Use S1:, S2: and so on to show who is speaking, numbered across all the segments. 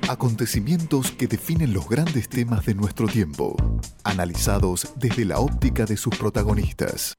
S1: Acontecimientos que definen los grandes temas de nuestro tiempo, analizados desde la óptica de sus protagonistas.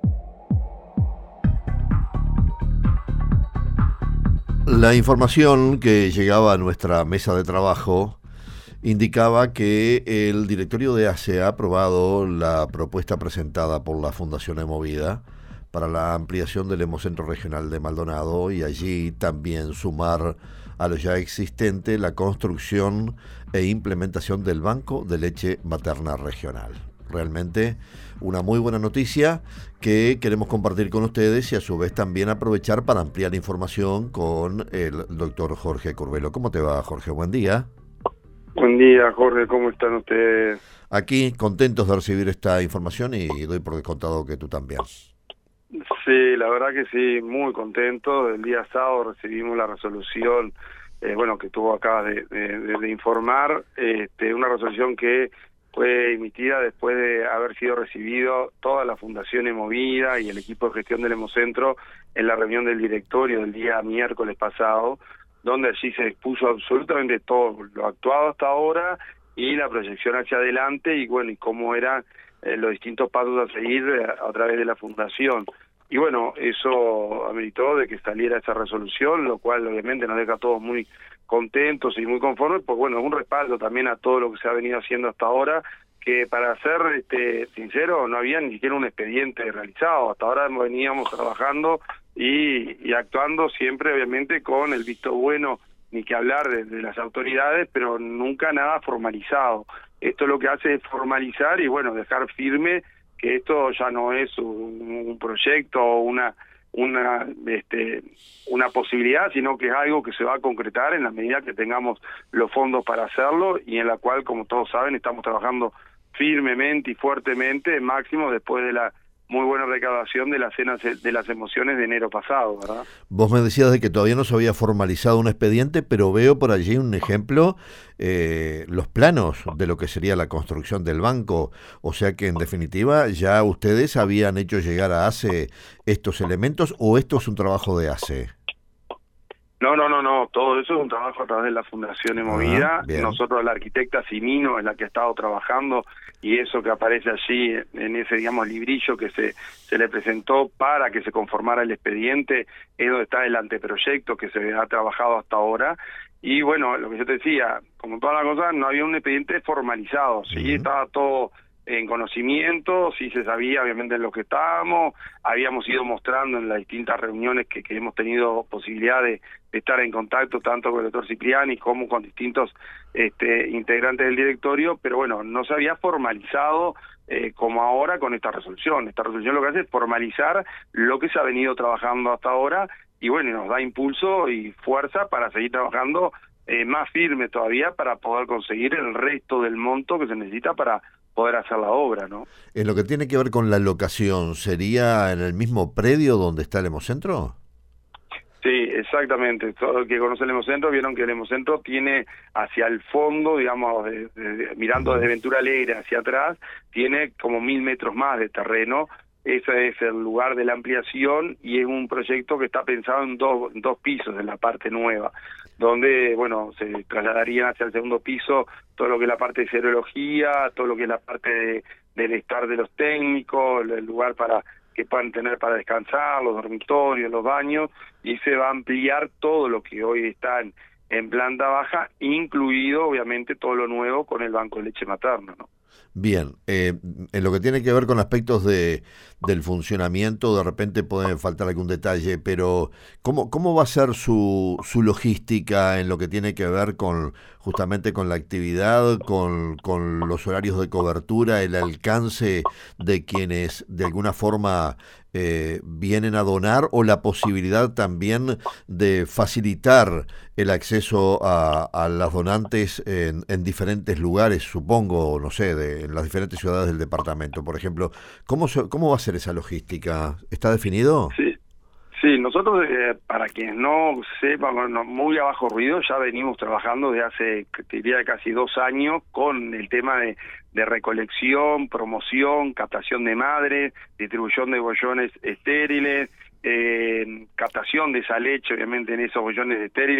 S2: La información que llegaba a nuestra mesa de trabajo indicaba que el directorio de ACE ha aprobado la propuesta presentada por la Fundación Emovida para la ampliación del Hemocentro Regional de Maldonado y allí también sumar a lo ya existente la construcción e implementación del Banco de Leche Materna Regional. Realmente una muy buena noticia que queremos compartir con ustedes y a su vez también aprovechar para ampliar información con el doctor Jorge Curvelo. ¿Cómo te va, Jorge? Buen día.
S3: Buen día, Jorge, ¿cómo están ustedes?
S2: Aquí, contentos de recibir esta información y doy por descontado que tú también.
S3: Sí, la verdad que sí, muy contento. El día sábado recibimos la resolución, que tú acabas de informar, una resolución que fue emitida después de haber sido recibido toda la Fundación Emovida y el equipo de gestión del Hemocentro en la reunión del directorio del día miércoles pasado, donde allí se expuso absolutamente todo lo actuado hasta ahora y la proyección hacia adelante y cómo eran los distintos pasos a seguir a través de la fundación. Y eso ameritó de que saliera esa resolución, lo cual obviamente nos deja a todos muy contentos y muy conformes, porque es un respaldo también a todo lo que se ha venido haciendo hasta ahora, que para ser sincero no había ni siquiera un expediente realizado. Hasta ahora veníamos trabajando y actuando siempre obviamente con el visto bueno, ni que hablar de las autoridades, pero nunca nada formalizado. Esto lo que hace es formalizar y dejar firme que esto ya no es un proyecto o una posibilidad, sino que es algo que se va a concretar en la medida que tengamos los fondos para hacerlo y en la cual, como todos saben, estamos trabajando firmemente y fuertemente, máximo después de la muy buena recaudación de las cenas de las emociones de enero pasado, ¿verdad?
S2: Vos me decías de que todavía no se había formalizado un expediente, pero veo por allí un ejemplo, los planos de lo que sería la construcción del banco, o sea que en definitiva ya ustedes habían hecho llegar a ACE estos elementos, ¿o esto es un trabajo de ACE?
S3: No, todo eso es un trabajo a través de la Fundación Emovida. Nosotros, la arquitecta Simino es la que ha estado trabajando y eso que aparece allí en ese, librillo que se le presentó para que se conformara el expediente, es donde está el anteproyecto que se ha trabajado hasta ahora. Y lo que yo te decía, como todas las cosas, no había un expediente formalizado, sí, estaba todo en conocimiento, sí se sabía obviamente en lo que estábamos, habíamos ido mostrando en las distintas reuniones que hemos tenido posibilidad de estar en contacto tanto con el doctor Cipriani como con distintos integrantes del directorio, pero no se había formalizado como ahora con esta resolución. Esta resolución lo que hace es formalizar lo que se ha venido trabajando hasta ahora y nos da impulso y fuerza para seguir trabajando más firme todavía para poder conseguir el resto del monto que se necesita para poder hacer la obra, ¿no?
S2: En lo que tiene que ver con la locación, ¿sería en el mismo predio donde está el Hemocentro?
S3: Sí, exactamente. Todo el que conoce el Hemocentro vieron que el Hemocentro tiene hacia el fondo, mirando desde Ventura Alegre hacia atrás, tiene como 1000 metros más de terreno. Ese es el lugar de la ampliación y es un proyecto que está pensado en dos pisos en la parte nueva, donde, se trasladarían hacia el segundo piso todo lo que es la parte de serología, todo lo que es la parte del estar de los técnicos, el lugar para que puedan tener para descansar, los dormitorios, los baños, y se va a ampliar todo lo que hoy está en planta baja, incluido, obviamente, todo lo nuevo con el banco de leche materna, ¿no?
S2: Bien, en lo que tiene que ver con aspectos del funcionamiento, de repente puede faltar algún detalle, pero ¿cómo va a ser su logística en lo que tiene que ver justamente con la actividad, con los horarios de cobertura, el alcance de quienes de alguna forma vienen a donar o la posibilidad también de facilitar el acceso a las donantes en diferentes lugares, supongo, no sé, en las diferentes ciudades del departamento, por ejemplo? ¿Cómo va a ser esa logística? ¿Está definido?
S3: Sí, nosotros, para quienes no sepan, muy a bajo ruido, ya venimos trabajando desde hace, te diría, casi 2 años con el tema de recolección, promoción, captación de madres, distribución de bollones estériles, captación de esa leche, obviamente, en esos bollones estériles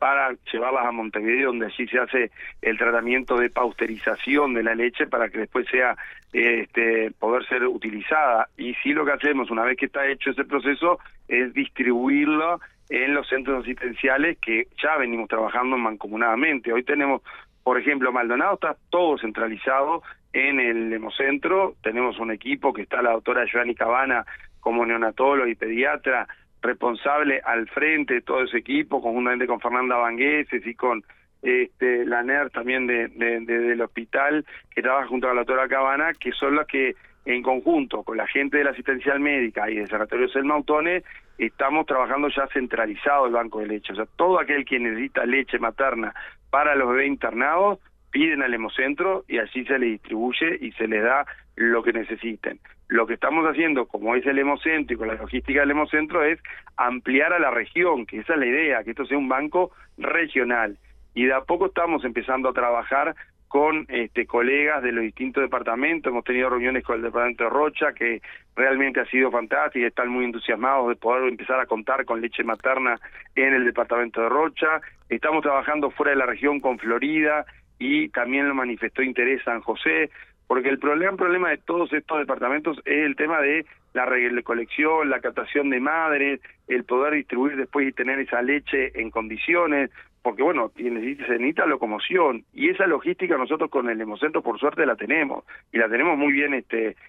S3: para llevarlas a Montevideo, donde allí se hace el tratamiento de pasteurización de la leche para que después sea poder ser utilizada. Y sí, lo que hacemos una vez que está hecho ese proceso es distribuirlo en los centros asistenciales que ya venimos trabajando mancomunadamente. Hoy tenemos, por ejemplo, Maldonado está todo centralizado en el hemocentro. Tenemos un equipo que está la doctora Joanny Cabana como neonatóloga y pediatra responsable al frente de todo ese equipo, conjuntamente con Fernanda Vangueses y con la NER también del hospital, que trabaja junto a la doctora Cabana, que son las que en conjunto con la gente de la asistencial médica y del Sanatorio Selmautone estamos trabajando ya centralizado el banco de leche. O sea, todo aquel que necesita leche materna para los bebés internados piden al hemocentro y allí se les distribuye y se les da lo que necesiten. Lo que estamos haciendo, como es el hemocentro y con la logística del hemocentro, es ampliar a la región, que esa es la idea, que esto sea un banco regional. Y de a poco estamos empezando a trabajar con colegas de los distintos departamentos. Hemos tenido reuniones con el departamento de Rocha, que realmente ha sido fantástica, están muy entusiasmados de poder empezar a contar con leche materna en el departamento de Rocha. Estamos trabajando fuera de la región con Florida, y también lo manifestó interés San José, porque el problema de todos estos departamentos es el tema de la recolección, la captación de madres, el poder distribuir después y tener esa leche en condiciones, porque bueno, se necesita locomoción, y esa logística nosotros con el hemocentro por suerte la tenemos, y la tenemos muy bien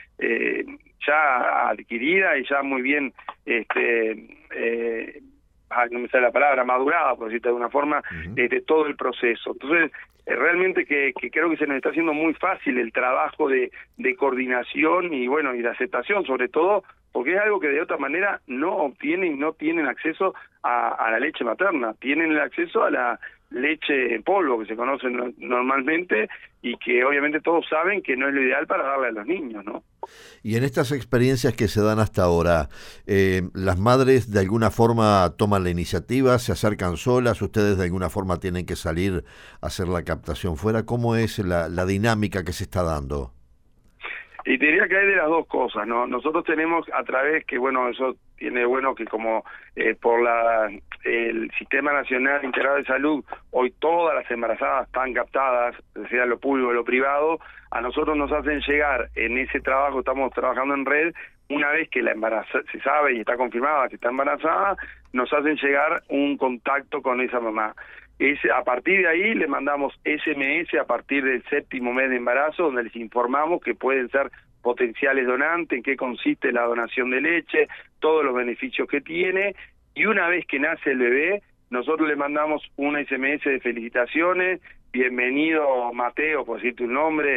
S3: ya adquirida y ya muy bien no me sale la palabra, madurada, por decirlo de alguna forma, todo el proceso. Entonces, realmente que creo que se nos está haciendo muy fácil el trabajo de coordinación y bueno, y de aceptación, sobre todo porque es algo que de otra manera no obtienen y no tienen acceso a la leche materna, tienen el acceso a la leche en polvo, que se conoce normalmente, y que obviamente todos saben que no es lo ideal para darle a los niños, ¿no?
S2: Y en estas experiencias que se dan hasta ahora, ¿las madres de alguna forma toman la iniciativa, se acercan solas, ustedes de alguna forma tienen que salir a hacer la captación fuera? ¿Cómo es la dinámica que se está dando?
S3: Y te diría que hay de las dos cosas, ¿no? Nosotros tenemos a través, que bueno, eso tiene bueno que como por el Sistema Nacional Integrado de Salud, hoy todas las embarazadas están captadas, sea lo público o lo privado, a nosotros nos hacen llegar en ese trabajo, estamos trabajando en red, una vez que la embarazada se sabe y está confirmada que está embarazada, nos hacen llegar un contacto con esa mamá. A partir de ahí le mandamos SMS a partir del 7º mes de embarazo, donde les informamos que pueden ser potenciales donantes, en qué consiste la donación de leche, todos los beneficios que tiene, y una vez que nace el bebé, nosotros le mandamos un SMS de felicitaciones, bienvenido Mateo, por decirte un nombre,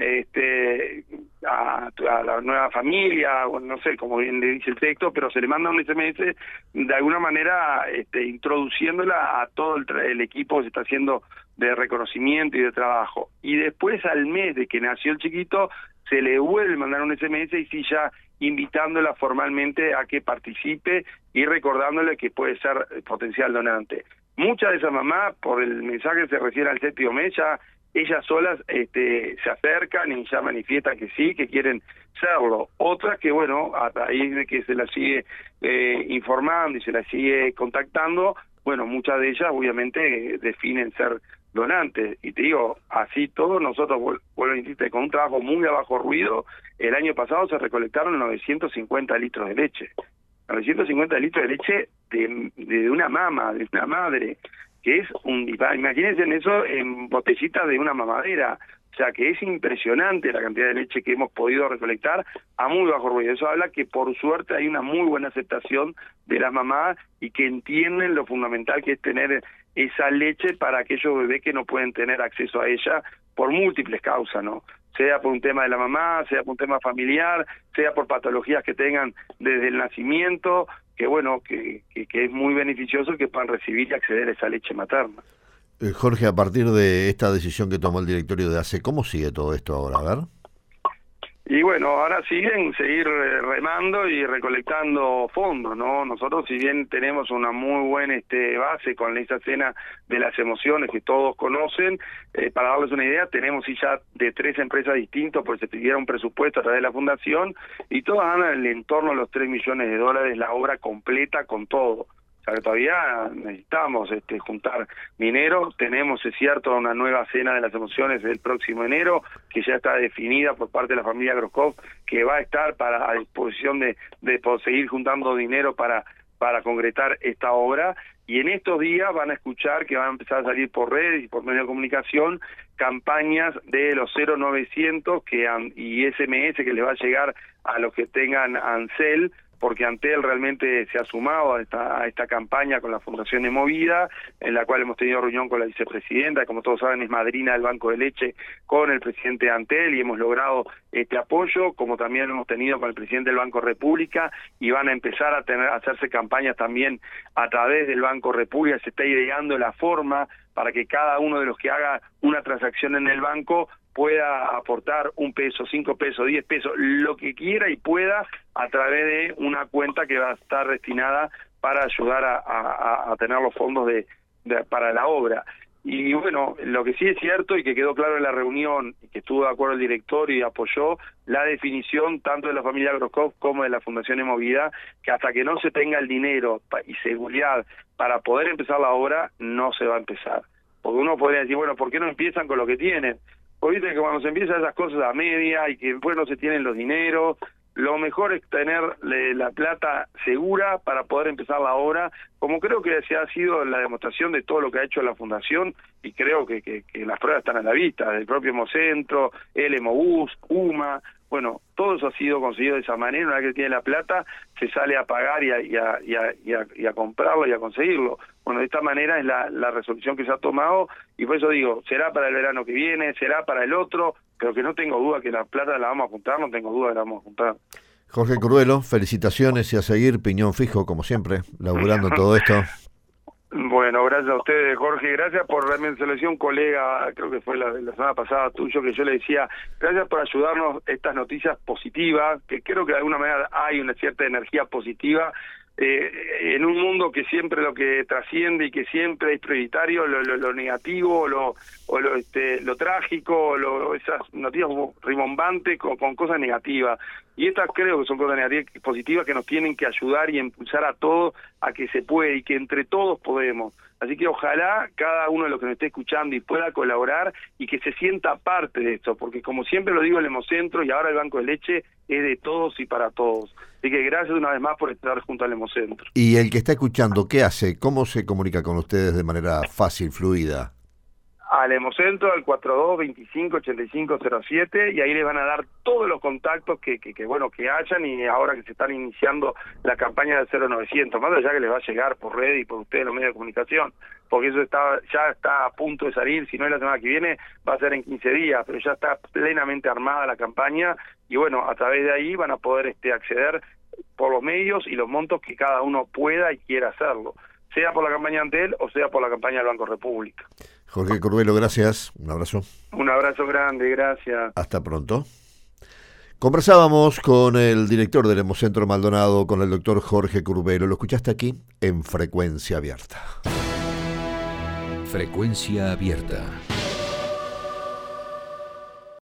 S3: a la nueva familia, o no sé cómo bien le dice el texto, pero se le manda un SMS de alguna manera introduciéndola a todo el equipo que se está haciendo de reconocimiento y de trabajo. Y después, al mes de que nació el chiquito, se le vuelve a mandar un SMS y sí, ya invitándola formalmente a que participe y recordándole que puede ser potencial donante. Muchas de esas mamás, por el mensaje que se recibe al 7º mes, ya ellas solas se acercan y ya manifiestan que sí, que quieren serlo. Otras que, bueno, a raíz de que se las sigue informando y se las sigue contactando, bueno, muchas de ellas obviamente definen ser donantes. Y te digo, así todo, nosotros, vuelvo a insistir, con un trabajo muy a bajo ruido, el año pasado se recolectaron 950 litros de leche. 950 litros de leche de una mama, de una madre, que es imagínense en eso en botellitas de una mamadera, o sea que es impresionante la cantidad de leche que hemos podido recolectar a muy bajo ruido. Eso habla que por suerte hay una muy buena aceptación de las mamás y que entienden lo fundamental que es tener esa leche para aquellos bebés que no pueden tener acceso a ella por múltiples causas, ¿no? Sea por un tema de la mamá, sea por un tema familiar, sea por patologías que tengan desde el nacimiento, que bueno, que es muy beneficioso que puedan recibir y acceder a esa leche materna.
S2: Jorge, a partir de esta decisión que tomó el directorio de ACE, ¿cómo sigue todo esto ahora? A ver.
S3: Y bueno, ahora seguir remando y recolectando fondos, ¿no? Nosotros, si bien tenemos una muy buena base con esa cena de las emociones que todos conocen, para darles una idea, tenemos ya de 3 empresas distintas, pues se pidiera un presupuesto a través de la fundación, y todas andan en torno a los $3 millones la obra completa con todo. O sea que todavía necesitamos juntar dinero. Tenemos, es cierto, una nueva cena de las emociones el próximo enero, que ya está definida por parte de la familia Groskopf, que va a estar a disposición de seguir juntando dinero para concretar esta obra. Y en estos días van a escuchar que van a empezar a salir por redes y por medios de comunicación campañas de los 0900 y SMS que les va a llegar a los que tengan Ansel, porque Antel realmente se ha sumado a esta campaña con la Fundación Emovida, en la cual hemos tenido reunión con la vicepresidenta, como todos saben es madrina del Banco de Leche, con el presidente de Antel, y hemos logrado este apoyo, como también lo hemos tenido con el presidente del Banco República, y van a empezar a hacerse campañas también a través del Banco República. Se está ideando la forma para que cada uno de los que haga una transacción en el banco pueda aportar 1 peso, 5 pesos, 10 pesos, lo que quiera y pueda, a través de una cuenta que va a estar destinada para ayudar a tener los fondos para la obra. Y bueno, lo que sí es cierto y que quedó claro en la reunión, y que estuvo de acuerdo el directorio y apoyó la definición tanto de la familia Groskopf como de la Fundación Emovida, que hasta que no se tenga el dinero y seguridad para poder empezar la obra, no se va a empezar. Porque uno podría decir, bueno, ¿por qué no empiezan con lo que tienen? Porque viste que cuando se empiezan esas cosas a media y que después no se tienen los dineros, lo mejor es tener la plata segura para poder empezar la obra, como creo que se ha sido la demostración de todo lo que ha hecho la Fundación, y creo que las pruebas están a la vista, del propio Hemocentro, el Hemobús, UMA, bueno, todo eso ha sido conseguido de esa manera. Una vez que tiene la plata, se sale a pagar y a comprarlo y a conseguirlo. Bueno, de esta manera es la resolución que se ha tomado, y por eso digo, será para el verano que viene, será para el otro, pero que no tengo duda que la plata la vamos a juntar, no tengo duda que la vamos a juntar.
S2: Jorge Curvelo, felicitaciones y a seguir, piñón fijo, como siempre, laburando todo esto.
S3: Bueno, gracias a ustedes, Jorge, gracias por realmente selección, un colega, creo que fue la semana pasada tuyo, que yo le decía, gracias por ayudarnos estas noticias positivas, que creo que de alguna manera hay una cierta energía positiva, en un mundo que siempre lo que trasciende y que siempre es prioritario lo negativo, lo trágico, esas noticias rimbombantes con cosas negativas, y estas creo que son cosas negativas, positivas, que nos tienen que ayudar y impulsar a todos a que se puede y que entre todos podemos. Así que ojalá cada uno de los que nos esté escuchando y pueda colaborar y que se sienta parte de esto, porque como siempre lo digo, el Hemocentro y ahora el Banco de Leche es de todos y para todos. Así que gracias una vez más por estar junto al Hemocentro.
S2: Y el que está escuchando, ¿qué hace? ¿Cómo se comunica con ustedes de manera fácil, fluida?
S3: Al Hemocentro, al 4225-8507, y ahí les van a dar todos los contactos que hayan, y ahora que se están iniciando la campaña del 0900, más allá que les va a llegar por red y por ustedes los medios de comunicación, porque eso ya está a punto de salir. Si no es la semana que viene, va a ser en 15 días, pero ya está plenamente armada la campaña, y bueno, a través de ahí van a poder acceder por los medios y los montos que cada uno pueda y quiera hacerlo, sea por la campaña Antel o sea por la campaña del Banco República.
S2: Jorge Curvelo, gracias. Un abrazo.
S3: Un abrazo grande, gracias.
S2: Hasta pronto. Conversábamos con el director del Hemocentro Maldonado, con el doctor Jorge Curvelo. Lo escuchaste aquí en Frecuencia Abierta.
S4: Frecuencia Abierta.